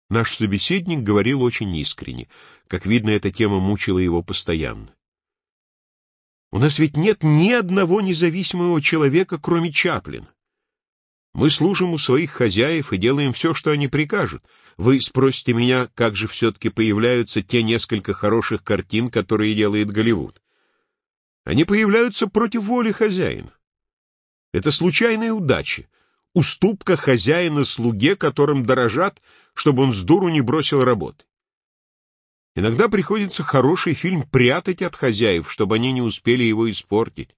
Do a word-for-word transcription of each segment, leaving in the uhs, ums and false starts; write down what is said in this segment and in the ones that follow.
Наш собеседник говорил очень искренне. Как видно, эта тема мучила его постоянно. «У нас ведь нет ни одного независимого человека, кроме Чаплина. Мы служим у своих хозяев и делаем все, что они прикажут. Вы спросите меня, как же все-таки появляются те несколько хороших картин, которые делает Голливуд. Они появляются против воли хозяина. Это случайная удача, уступка хозяина слуге, которым дорожат, чтобы он с дуру не бросил работы. Иногда приходится хороший фильм прятать от хозяев, чтобы они не успели его испортить.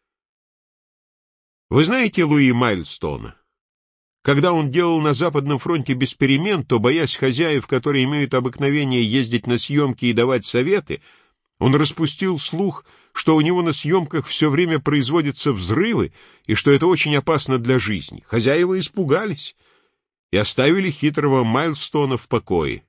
Вы знаете Луи Майлстона? Когда он делал на Западном фронте без перемен, то, боясь хозяев, которые имеют обыкновение ездить на съемки и давать советы, он распустил слух, что у него на съемках все время производятся взрывы и что это очень опасно для жизни. Хозяева испугались и оставили хитрого Майлстона в покое.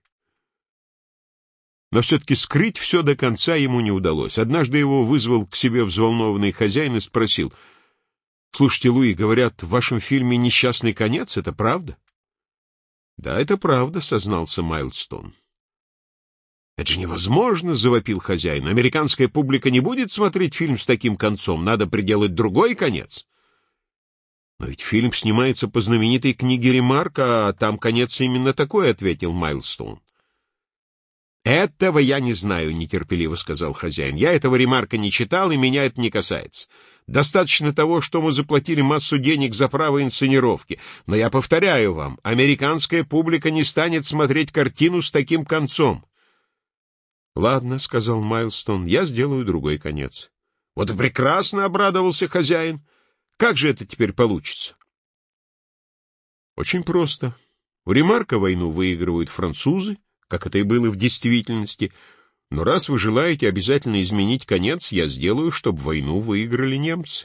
Но все-таки скрыть все до конца ему не удалось. Однажды его вызвал к себе взволнованный хозяин и спросил: «Слушайте, Луи, говорят, в вашем фильме несчастный конец, это правда?» «Да, это правда», — сознался Майлстон. «Это же невозможно», — завопил хозяин. «Американская публика не будет смотреть фильм с таким концом, надо приделать другой конец». «Но ведь фильм снимается по знаменитой книге Ремарка, а там конец именно такой», — ответил Майлстон. «Этого я не знаю», — нетерпеливо сказал хозяин. «Я этого Ремарка не читал, и меня это не касается. Достаточно того, что мы заплатили массу денег за право инсценировки. Но я повторяю вам, американская публика не станет смотреть картину с таким концом». «Ладно», — сказал Майлстон, — «я сделаю другой конец». «Вот и прекрасно», — обрадовался хозяин. «Как же это теперь получится?» «Очень просто. В Ремарка войну выигрывают французы, как это и было в действительности, но раз вы желаете обязательно изменить конец, я сделаю, чтобы войну выиграли немцы».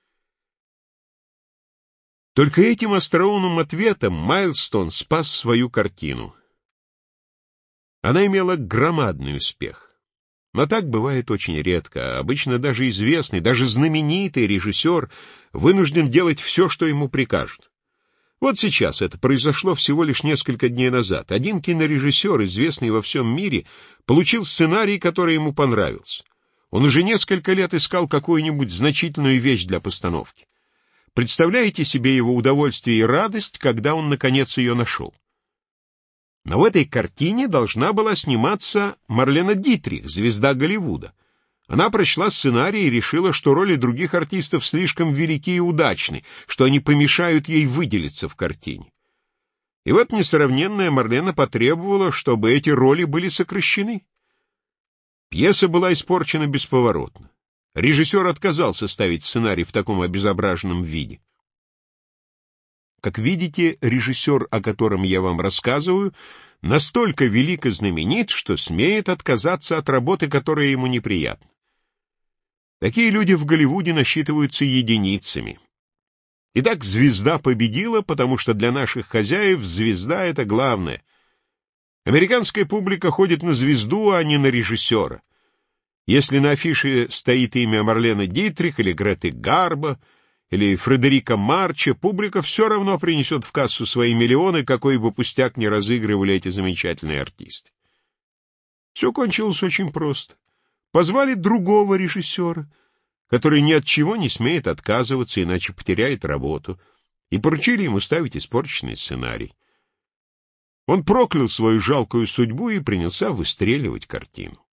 Только этим остроумным ответом Майлстон спас свою картину. Она имела громадный успех. Но так бывает очень редко. Обычно даже известный, даже знаменитый режиссер вынужден делать все, что ему прикажут. Вот сейчас это произошло всего лишь несколько дней назад. Один кинорежиссер, известный во всем мире, получил сценарий, который ему понравился. Он уже несколько лет искал какую-нибудь значительную вещь для постановки. Представляете себе его удовольствие и радость, когда он, наконец, ее нашел? Но в этой картине должна была сниматься Марлена Дитрих, звезда Голливуда. Она прочла сценарий и решила, что роли других артистов слишком велики и удачны, что они помешают ей выделиться в картине. И вот несравненная Марлена потребовала, чтобы эти роли были сокращены. Пьеса была испорчена бесповоротно. Режиссер отказался ставить сценарий в таком обезображенном виде. Как видите, режиссер, о котором я вам рассказываю, настолько велик и знаменит, что смеет отказаться от работы, которая ему неприятна. Такие люди в Голливуде насчитываются единицами. Итак, звезда победила, потому что для наших хозяев звезда — это главное. Американская публика ходит на звезду, а не на режиссера. Если на афише стоит имя Марлена Дитрих или Греты Гарбо, или Фредерика Марча, публика все равно принесет в кассу свои миллионы, какой бы пустяк ни разыгрывали эти замечательные артисты. Все кончилось очень просто. Позвали другого режиссера, который ни от чего не смеет отказываться, иначе потеряет работу, и поручили ему ставить испорченный сценарий. Он проклял свою жалкую судьбу и принялся выстреливать картину.